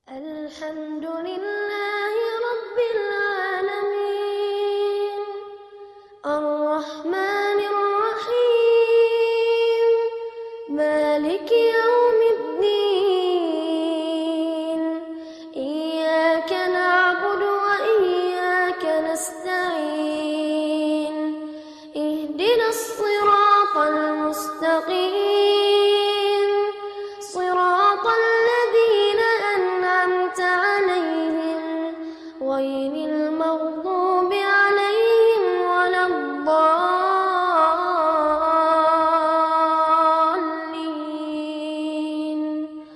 الحمد لله رب العالمين الرحمن الرحيم مالك يوم الدين إياك نعبد وإياك نستعين اهدنا الصراط المستقيم صراط الذين أنعمت عليهم غير المغضوب